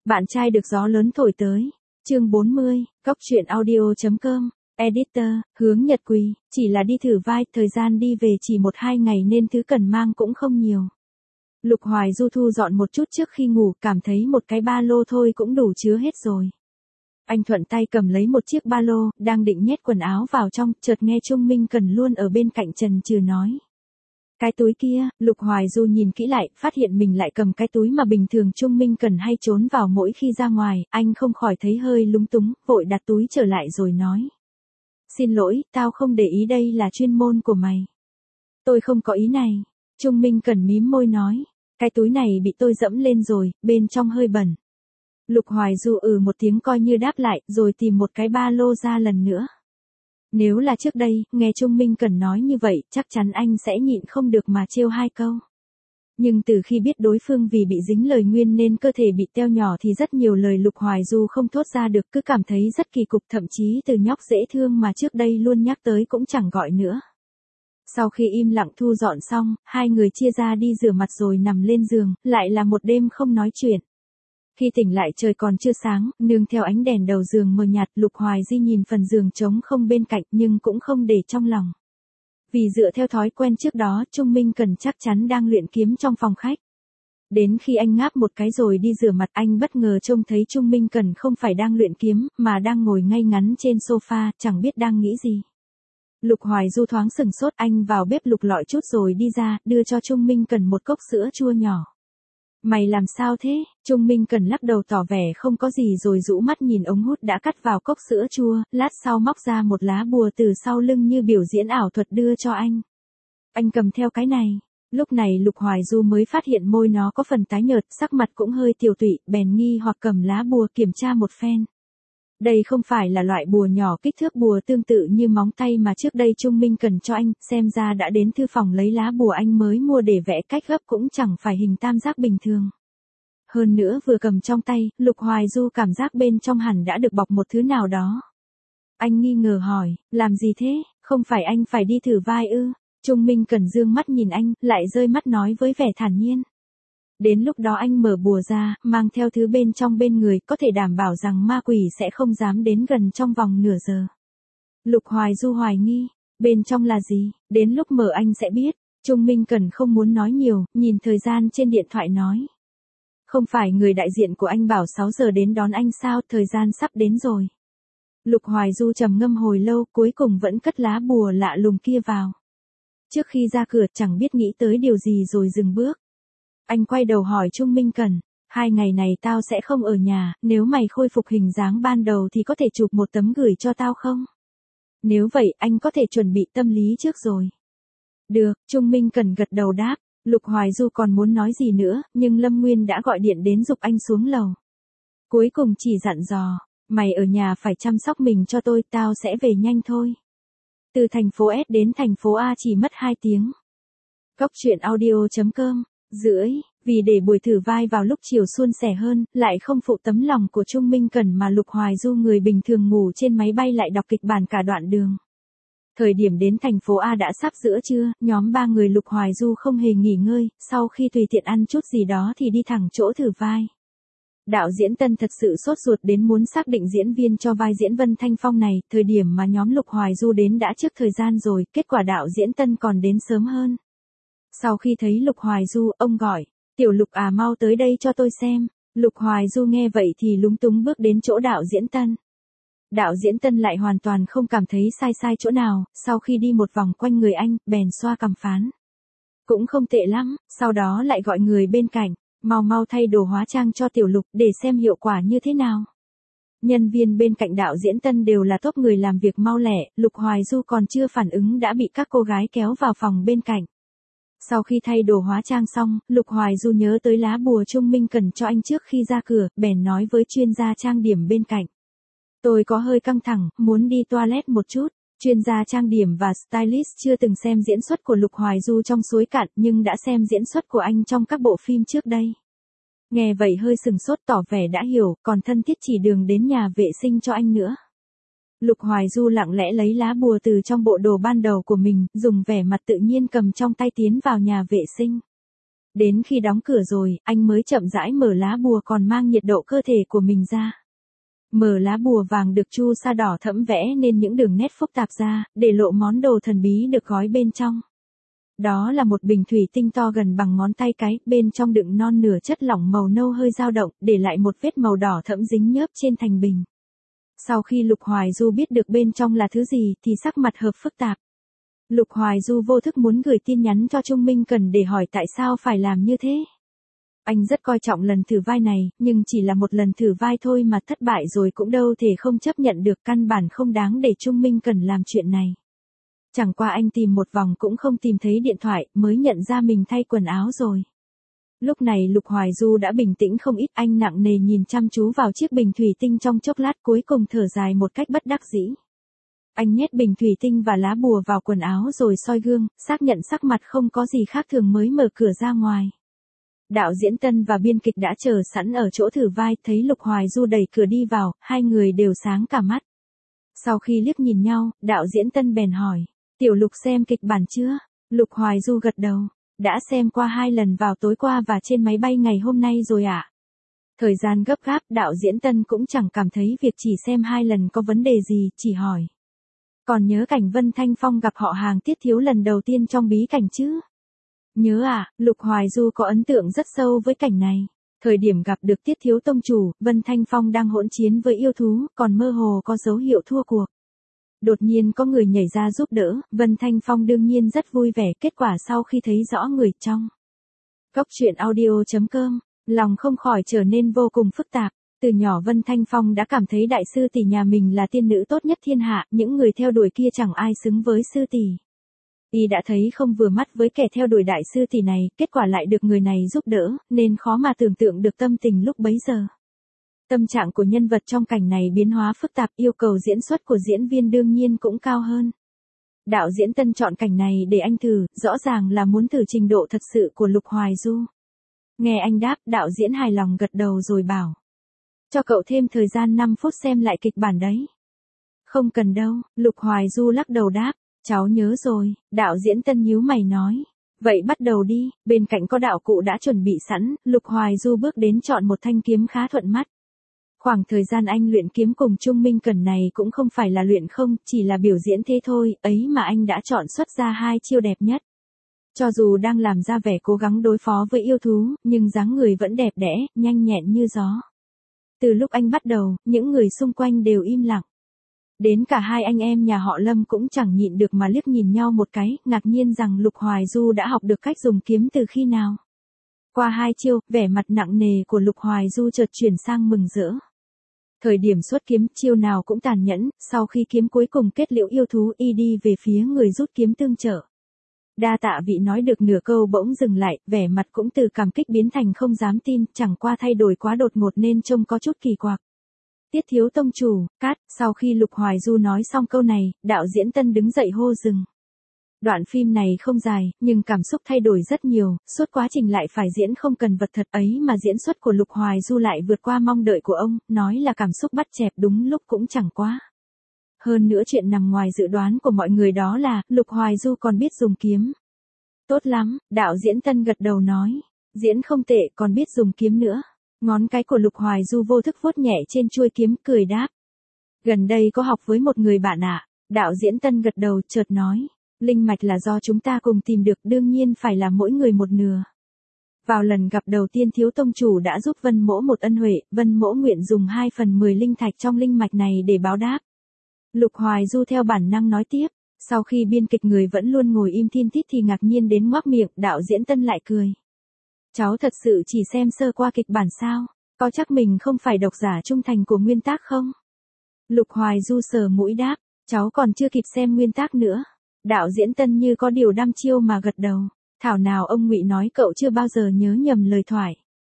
Bạn trai được gió lớn thổi tới. Chương 40, Cốc truyện audio.com. Editor, Hướng Nhật Quỳ, chỉ là đi thử vai, thời gian đi về chỉ 1-2 ngày nên thứ cần mang cũng không nhiều. Lục Hoài Du thu dọn một chút trước khi ngủ, cảm thấy một cái ba lô thôi cũng đủ chứa hết rồi. Anh thuận tay cầm lấy một chiếc ba lô, đang định nhét quần áo vào trong, chợt nghe Trung Minh Cần luôn ở bên cạnh chần chừ nói. Cái túi kia, Lục Hoài Du nhìn kỹ lại, phát hiện mình lại cầm cái túi mà bình thường Trung Minh Cần hay trốn vào mỗi khi ra ngoài, anh không khỏi thấy hơi lúng túng, vội đặt túi trở lại rồi nói. Xin lỗi, tao không để ý đây là chuyên môn của mày. Tôi không có ý này. Trung Minh Cần mím môi nói. Cái túi này bị tôi dẫm lên rồi, bên trong hơi bẩn. Lục Hoài Du một tiếng coi như đáp lại, rồi tìm một cái ba lô ra lần nữa. Nếu là trước đây, nghe Trung Minh Cần nói như vậy, chắc chắn anh sẽ nhịn không được mà trêu hai câu. Nhưng từ khi biết đối phương vì bị dính lời nguyền nên cơ thể bị teo nhỏ thì rất nhiều lời Lục Hoài Du không thốt ra được, cứ cảm thấy rất kỳ cục, thậm chí từ nhóc dễ thương mà trước đây luôn nhắc tới cũng chẳng gọi nữa. Sau khi im lặng thu dọn xong, hai người chia ra đi rửa mặt rồi nằm lên giường, lại là một đêm không nói chuyện. Khi tỉnh lại trời còn chưa sáng, nương theo ánh đèn đầu giường mờ nhạt, Lục Hoài Di nhìn phần giường trống không bên cạnh nhưng cũng không để trong lòng. Vì dựa theo thói quen trước đó, Trung Minh Cần chắc chắn đang luyện kiếm trong phòng khách. Đến khi anh ngáp một cái rồi đi rửa mặt, anh bất ngờ trông thấy Trung Minh Cần không phải đang luyện kiếm, mà đang ngồi ngay ngắn trên sofa, chẳng biết đang nghĩ gì. Lục Hoài Du thoáng sừng sốt, anh vào bếp lục lọi chút rồi đi ra, đưa cho Trung Minh Cần một cốc sữa chua nhỏ. Mày làm sao thế? Trung Minh Cần lắc đầu tỏ vẻ không có gì rồi rũ mắt nhìn ống hút đã cắt vào cốc sữa chua, lát sau móc ra một lá bùa từ sau lưng như biểu diễn ảo thuật đưa cho anh. Anh cầm theo cái này. Lúc này Lục Hoài Du mới phát hiện môi nó có phần tái nhợt, sắc mặt cũng hơi tiều tụy, bèn nghi hoặc cầm lá bùa kiểm tra một phen. Đây không phải là loại bùa nhỏ kích thước bùa tương tự như móng tay mà trước đây Trung Minh Cần cho anh, xem ra đã đến thư phòng lấy lá bùa anh mới mua để vẽ, cách gấp cũng chẳng phải hình tam giác bình thường. Hơn nữa vừa cầm trong tay, Lục Hoài Du cảm giác bên trong hẳn đã được bọc một thứ nào đó. Anh nghi ngờ hỏi, làm gì thế, không phải anh phải đi thử vai ư? Trung Minh Cần dương mắt nhìn anh, lại rơi mắt nói với vẻ thản nhiên. Đến lúc đó anh mở bùa ra, mang theo thứ bên trong bên người, có thể đảm bảo rằng ma quỷ sẽ không dám đến gần trong vòng nửa giờ. Lục Hoài Du hoài nghi, bên trong là gì, đến lúc mở anh sẽ biết. Trung Minh Cần không muốn nói nhiều, nhìn thời gian trên điện thoại nói. Không phải người đại diện của anh bảo 6 giờ đến đón anh sao, thời gian sắp đến rồi. Lục Hoài Du trầm ngâm hồi lâu, cuối cùng vẫn cất lá bùa lạ lùng kia vào. Trước khi ra cửa chẳng biết nghĩ tới điều gì rồi dừng bước. Anh quay đầu hỏi Trung Minh Cần, 2 ngày này tao sẽ không ở nhà, nếu mày khôi phục hình dáng ban đầu thì có thể chụp một tấm gửi cho tao không? Nếu vậy anh có thể chuẩn bị tâm lý trước rồi. Được, Trung Minh Cần gật đầu đáp. Lục Hoài Du còn muốn nói gì nữa, nhưng Lâm Nguyên đã gọi điện đến giục anh xuống lầu. Cuối cùng chỉ dặn dò, mày ở nhà phải chăm sóc mình cho tôi, tao sẽ về nhanh thôi. Từ thành phố S đến thành phố A chỉ mất 2 tiếng. Cốc truyện audio.com. Rưỡi, vì để buổi thử vai vào lúc chiều suôn sẻ hơn, lại không phụ tấm lòng của Trung Minh Cần mà Lục Hoài Du người bình thường ngủ trên máy bay lại đọc kịch bản cả đoạn đường. Thời điểm đến thành phố A đã sắp giữa trưa, nhóm 3 người Lục Hoài Du không hề nghỉ ngơi, sau khi tùy tiện ăn chút gì đó thì đi thẳng chỗ thử vai. Đạo diễn Tân thật sự sốt ruột đến muốn xác định diễn viên cho vai diễn Vân Thanh Phong này, thời điểm mà nhóm Lục Hoài Du đến đã trước thời gian rồi, kết quả đạo diễn Tân còn đến sớm hơn. Sau khi thấy Lục Hoài Du, ông gọi, Tiểu Lục à, mau tới đây cho tôi xem. Lục Hoài Du nghe vậy thì lúng túng bước đến chỗ đạo diễn Tân. Đạo diễn Tân lại hoàn toàn không cảm thấy sai chỗ nào, sau khi đi một vòng quanh người anh, bèn xoa cằm phán. Cũng không tệ lắm, sau đó lại gọi người bên cạnh, mau thay đồ hóa trang cho Tiểu Lục để xem hiệu quả như thế nào. Nhân viên bên cạnh đạo diễn Tân đều là top người làm việc mau lẹ, Lục Hoài Du còn chưa phản ứng đã bị các cô gái kéo vào phòng bên cạnh. Sau khi thay đồ hóa trang xong, Lục Hoài Du nhớ tới lá bùa Trung Minh Cần cho anh trước khi ra cửa, bèn nói với chuyên gia trang điểm bên cạnh. Tôi có hơi căng thẳng, muốn đi toilet một chút. Chuyên gia trang điểm và stylist chưa từng xem diễn xuất của Lục Hoài Du trong Suối Cạn nhưng đã xem diễn xuất của anh trong các bộ phim trước đây. Nghe vậy hơi sừng sốt tỏ vẻ đã hiểu, còn thân thiết chỉ đường đến nhà vệ sinh cho anh nữa. Lục Hoài Du lặng lẽ lấy lá bùa từ trong bộ đồ ban đầu của mình, dùng vẻ mặt tự nhiên cầm trong tay tiến vào nhà vệ sinh. Đến khi đóng cửa rồi, anh mới chậm rãi mở lá bùa còn mang nhiệt độ cơ thể của mình ra. Mở lá bùa vàng được chu sa đỏ thẫm vẽ nên những đường nét phức tạp ra, để lộ món đồ thần bí được gói bên trong. Đó là một bình thủy tinh to gần bằng ngón tay cái, bên trong đựng non nửa chất lỏng màu nâu hơi dao động, để lại một vết màu đỏ thẫm dính nhớp trên thành bình. Sau khi Lục Hoài Du biết được bên trong là thứ gì thì sắc mặt hợp phức tạp. Lục Hoài Du vô thức muốn gửi tin nhắn cho Trung Minh Cần để hỏi tại sao phải làm như thế. Anh rất coi trọng lần thử vai này, nhưng chỉ là một lần thử vai thôi mà thất bại rồi cũng đâu thể không chấp nhận được, căn bản không đáng để Trung Minh Cần làm chuyện này. Chẳng qua anh tìm một vòng cũng không tìm thấy điện thoại, mới nhận ra mình thay quần áo rồi. Lúc này Lục Hoài Du đã bình tĩnh không ít, anh nặng nề nhìn chăm chú vào chiếc bình thủy tinh trong chốc lát cuối cùng thở dài một cách bất đắc dĩ. Anh nhét bình thủy tinh và lá bùa vào quần áo rồi soi gương, xác nhận sắc mặt không có gì khác thường mới mở cửa ra ngoài. Đạo diễn Tân và biên kịch đã chờ sẵn ở chỗ thử vai, thấy Lục Hoài Du đẩy cửa đi vào, hai người đều sáng cả mắt. Sau khi liếc nhìn nhau, đạo diễn Tân bèn hỏi, Tiểu Lục xem kịch bản chưa? Lục Hoài Du gật đầu, đã xem qua 2 lần vào tối qua và trên máy bay ngày hôm nay rồi ạ. Thời gian gấp gáp, đạo diễn Tân cũng chẳng cảm thấy việc chỉ xem 2 lần có vấn đề gì, chỉ hỏi. Còn nhớ cảnh Vân Thanh Phong gặp họ hàng Tiết Thiếu lần đầu tiên trong bí cảnh chứ? Nhớ à, Lục Hoài Du có ấn tượng rất sâu với cảnh này. Thời điểm gặp được Tiết Thiếu tông chủ, Vân Thanh Phong đang hỗn chiến với yêu thú, còn mơ hồ có dấu hiệu thua cuộc. Đột nhiên có người nhảy ra giúp đỡ, Vân Thanh Phong đương nhiên rất vui vẻ, kết quả sau khi thấy rõ người trong. Cốc truyện audio.com, lòng không khỏi trở nên vô cùng phức tạp. Từ nhỏ Vân Thanh Phong đã cảm thấy đại sư tỷ nhà mình là tiên nữ tốt nhất thiên hạ, những người theo đuổi kia chẳng ai xứng với sư tỷ. Y đã thấy không vừa mắt với kẻ theo đuổi đại sư tỷ này, kết quả lại được người này giúp đỡ, nên khó mà tưởng tượng được tâm tình lúc bấy giờ. Tâm trạng của nhân vật trong cảnh này biến hóa phức tạp, yêu cầu diễn xuất của diễn viên đương nhiên cũng cao hơn. Đạo diễn Tân chọn cảnh này để anh thử, rõ ràng là muốn thử trình độ thật sự của Lục Hoài Du. Nghe anh đáp, đạo diễn hài lòng gật đầu rồi bảo. Cho cậu thêm thời gian 5 phút xem lại kịch bản đấy. Không cần đâu, Lục Hoài Du lắc đầu đáp, cháu nhớ rồi, đạo diễn Tân nhíu mày nói. Vậy bắt đầu đi, bên cạnh có đạo cụ đã chuẩn bị sẵn, Lục Hoài Du bước đến chọn một thanh kiếm khá thuận mắt. Khoảng thời gian anh luyện kiếm cùng Trung Minh Cần này cũng không phải là luyện không, chỉ là biểu diễn thế thôi, ấy mà anh đã chọn xuất ra 2 chiêu đẹp nhất. Cho dù đang làm ra vẻ cố gắng đối phó với yêu thú, nhưng dáng người vẫn đẹp đẽ, nhanh nhẹn như gió. Từ lúc anh bắt đầu, những người xung quanh đều im lặng. Đến cả hai anh em nhà họ Lâm cũng chẳng nhịn được mà liếc nhìn nhau một cái, ngạc nhiên rằng Lục Hoài Du đã học được cách dùng kiếm từ khi nào. Qua 2 chiêu, vẻ mặt nặng nề của Lục Hoài Du chợt chuyển sang mừng rỡ. Thời điểm xuất kiếm, chiêu nào cũng tàn nhẫn, sau khi kiếm cuối cùng kết liễu yêu thú, y đi về phía người rút kiếm tương trợ. Đa tạ vị nói được nửa câu bỗng dừng lại, vẻ mặt cũng từ cảm kích biến thành không dám tin, chẳng qua thay đổi quá đột ngột nên trông có chút kỳ quặc. Tiết Thiếu tông chủ, cát, sau khi Lục Hoài Du nói xong câu này, đạo diễn Tân đứng dậy hô dừng. Đoạn phim này không dài, nhưng cảm xúc thay đổi rất nhiều, suốt quá trình lại phải diễn không cần vật thật ấy mà diễn xuất của Lục Hoài Du lại vượt qua mong đợi của ông, nói là cảm xúc bắt chẹt đúng lúc cũng chẳng quá. Hơn nữa chuyện nằm ngoài dự đoán của mọi người đó là, Lục Hoài Du còn biết dùng kiếm. Tốt lắm, đạo diễn Tân gật đầu nói, diễn không tệ còn biết dùng kiếm nữa. Ngón cái của Lục Hoài Du vô thức vuốt nhẹ trên chuôi kiếm, cười đáp. Gần đây có học với một người bạn ạ. Đạo diễn Tân gật đầu chợt nói. Linh mạch là do chúng ta cùng tìm được, đương nhiên phải là mỗi người một nửa. Vào lần gặp đầu tiên Thiếu tông chủ đã giúp Vân Mỗ một ân huệ, Vân Mỗ nguyện dùng 2/10 linh thạch trong linh mạch này để báo đáp. Lục Hoài Du theo bản năng nói tiếp. Sau khi biên kịch người vẫn luôn ngồi im thin thít thì ngạc nhiên đến ngoác miệng, đạo diễn Tân lại cười. Cháu thật sự chỉ xem sơ qua kịch bản sao? Có chắc mình không phải độc giả trung thành của nguyên tác không? Lục Hoài Du sờ mũi đáp, cháu còn chưa kịp xem nguyên tác nữa. Đạo diễn Tân như có điều đăm chiêu mà gật đầu. Thảo nào ông Ngụy nói cậu chưa bao giờ nhớ nhầm lời thoại.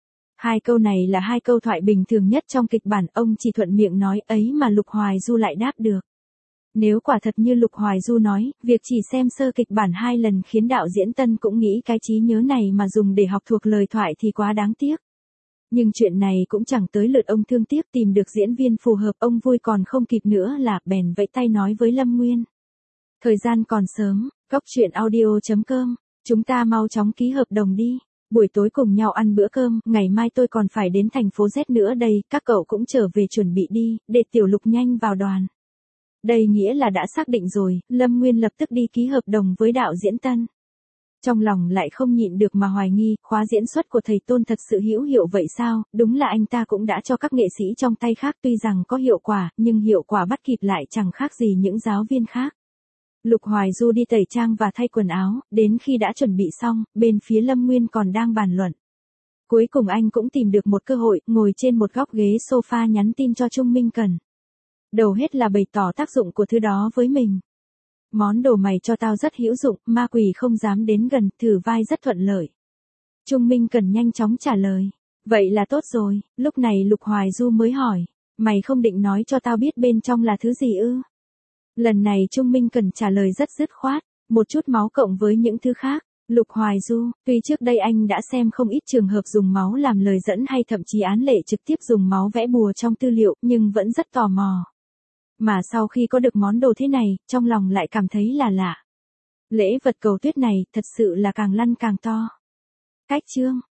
2 câu này là 2 câu thoại bình thường nhất trong kịch bản, ông chỉ thuận miệng nói ấy mà Lục Hoài Du lại đáp được. Nếu quả thật như Lục Hoài Du nói, việc chỉ xem sơ kịch bản 2 lần khiến đạo diễn Tân cũng nghĩ cái trí nhớ này mà dùng để học thuộc lời thoại thì quá đáng tiếc. Nhưng chuyện này cũng chẳng tới lượt ông thương tiếc, tìm được diễn viên phù hợp, ông vui còn không kịp nữa là bèn vẫy tay nói với Lâm Nguyên. Thời gian còn sớm, cốc truyện audio.com, chúng ta mau chóng ký hợp đồng đi. Buổi tối cùng nhau ăn bữa cơm, ngày mai tôi còn phải đến thành phố Z nữa đây, các cậu cũng trở về chuẩn bị đi, để Tiểu Lục nhanh vào đoàn. Đây nghĩa là đã xác định rồi, Lâm Nguyên lập tức đi ký hợp đồng với đạo diễn Tân. Trong lòng lại không nhịn được mà hoài nghi, khóa diễn xuất của thầy Tôn thật sự hữu hiệu vậy sao, đúng là anh ta cũng đã cho các nghệ sĩ trong tay khác tuy rằng có hiệu quả, nhưng hiệu quả bắt kịp lại chẳng khác gì những giáo viên khác. Lục Hoài Du đi tẩy trang và thay quần áo, đến khi đã chuẩn bị xong, bên phía Lâm Nguyên còn đang bàn luận. Cuối cùng anh cũng tìm được một cơ hội, ngồi trên một góc ghế sofa nhắn tin cho Trung Minh Cần. Đầu hết là bày tỏ tác dụng của thứ đó với mình. Món đồ mày cho tao rất hữu dụng, ma quỷ không dám đến gần, thử vai rất thuận lợi. Trung Minh Cần nhanh chóng trả lời. Vậy là tốt rồi, lúc này Lục Hoài Du mới hỏi. Mày không định nói cho tao biết bên trong là thứ gì ư? Lần này Trung Minh Cần trả lời rất dứt khoát, một chút máu cộng với những thứ khác. Lục Hoài Du, tuy trước đây anh đã xem không ít trường hợp dùng máu làm lời dẫn hay thậm chí án lệ trực tiếp dùng máu vẽ bùa trong tư liệu, nhưng vẫn rất tò mò. Mà sau khi có được món đồ thế này, trong lòng lại cảm thấy là lạ. Lễ vật cầu tuyết này, thật sự là càng lăn càng to. Cách chương